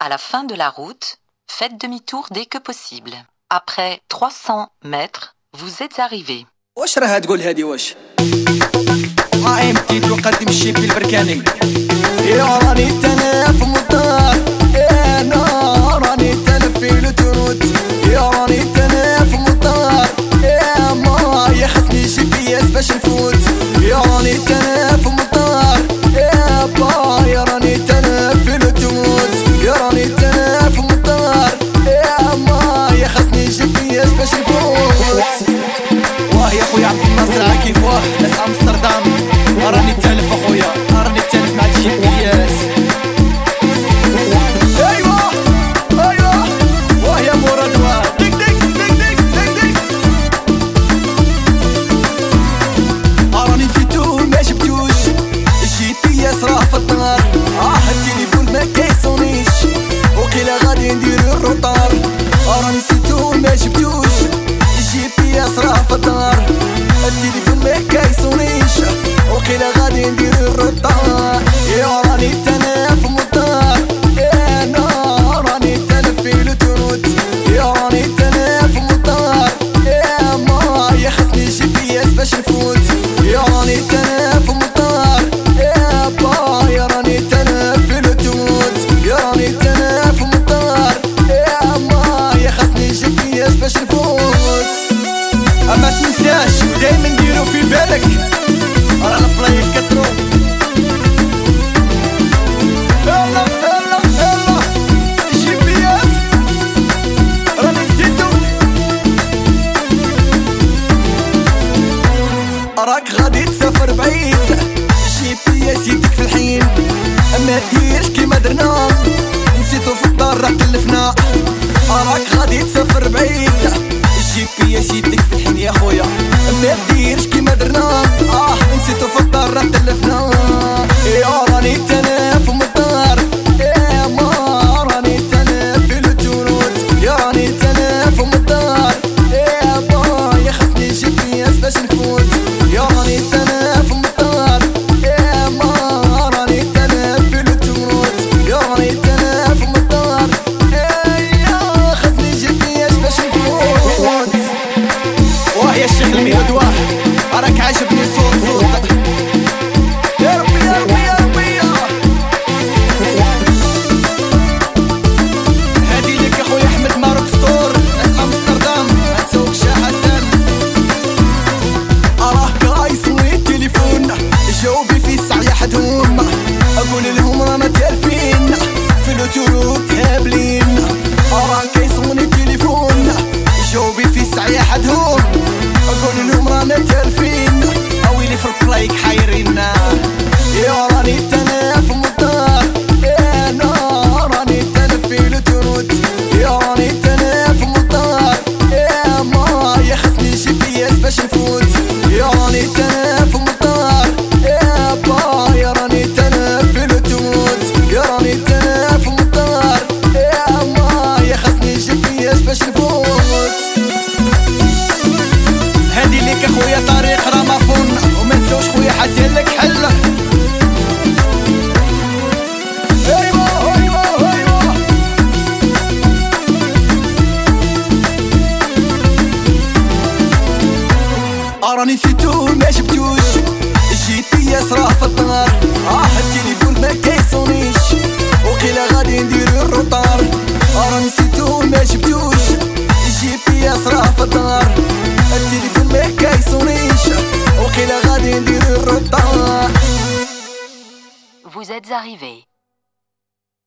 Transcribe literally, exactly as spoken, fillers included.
À la fin de la route, faites demi-tour dès que possible. Après trois cents mètres, vous êtes arrivé. واش راها تقول هادي واش؟ هاي متيت وقدم الشيب البركاني. يا راني تنف مطار، يا نار راني تنف في الوتروت. يا راني تنف مطار، يا ما يا خصني جي بي اس باش نفوت. يا راني تنف مطار، يا با يا راني تنف في الوتروت. يا راني تنف مطار، يا ما يا خصني جي بي اس باش نفوت. واه يا خويا عبد الناصر عكيف واه ناس امستردام. راني تالف اخويا، راني تالف مع الجي بي اس. ايوا ايوا واه يا مراد واه ديك ديك ديك ديك ديك ديك. راني نسيتو ما جبتوش، الجي بي اس راه في الدار. اه التليفون ما كيصونيش، وقيلا غادي نديرو الروطار. راني نسيتو ما جبتوش، الجي بي اس راه في الدار. التليفون ما كيصونيش، وقيلا غادي ندير الروطار. يا راني تنف مطار، يا نار راني تنف في الوتروت. يا راني تنف مطار، يا ما يا خصني جي بي اس باش نفوت. يا راني تنف مطار، يا با يا راني تنف في الوتروت. يا راني تنف مطار، يا ما يا خصني جي بي اس باش نفوت. اما تنساش ودايما نديرو في بالك، راه البلاي كترو. يلا يلا يلا جي بي اس راني نسيتو. راك غادي تسافر بعيد، جي بي اس يديك في الحين. ما ديرش كيما درنا، نسيتو في الدار راه تلفنا. راك غادي تسافر بعيد، جي بي اس يديك في الحين يا خويا. ما ديرش كيما درنا، اه نسيتو في الدار راه تلفنا. يا راني تنف مطار، يا ما راني تنف في الوتروت. يا راني تنف مطار، يا با يا خصني جي بي اس باش نفوت. يا راني تنف مطار، يا ما راني تنف في الوتروت. يا راني تنف مطار، يا خصني جي بي اس باش نفوت. واه يا الشيخ المهود واه راك عاجبني صوت صوت. يا ربي يا ربي يا ربي هادي ليك يا خويا احمد ماروك ستور، ناس امستردام ما تسوقش يا حسن. اراه كايصوني التليفون، جاوبي في الساعة حدهم. اقول لهم رانا تالفين في الوتروت هابلين. اراه كايصوني التليفون، جاوبي في الساعة حدهم. اقول لهم رانا تالفين، اويلي في البلايك حايرينا. يا راني تنف مطار، يا نار راني تنف في الوتروت. يا راني تنف مطار، يا ما يا خصني جي بي اس باش نفوت. يا راني تنف مطار، يا با يا راني تنف في الوتروت. يا راني تنف مطار، يا ما يا خصني جي بي اس باش نفوت. هادي ليك يا خويا طريق رامافون، وما نساوش خويا حاسين لك حل. ايوا ايوا ايوا راني نسيتو ما جبتوش، الجي بي اس راه في الدار. اه التليفون ما كيصونيش، وقيلا غادي نديرو الروطار. راني نسيتو ما جبتوش، الجي بي اس راه في الدار. التليفون ما كيصونيش، وقيلا غادي نديرو الروطار. Vous êtes arrivé.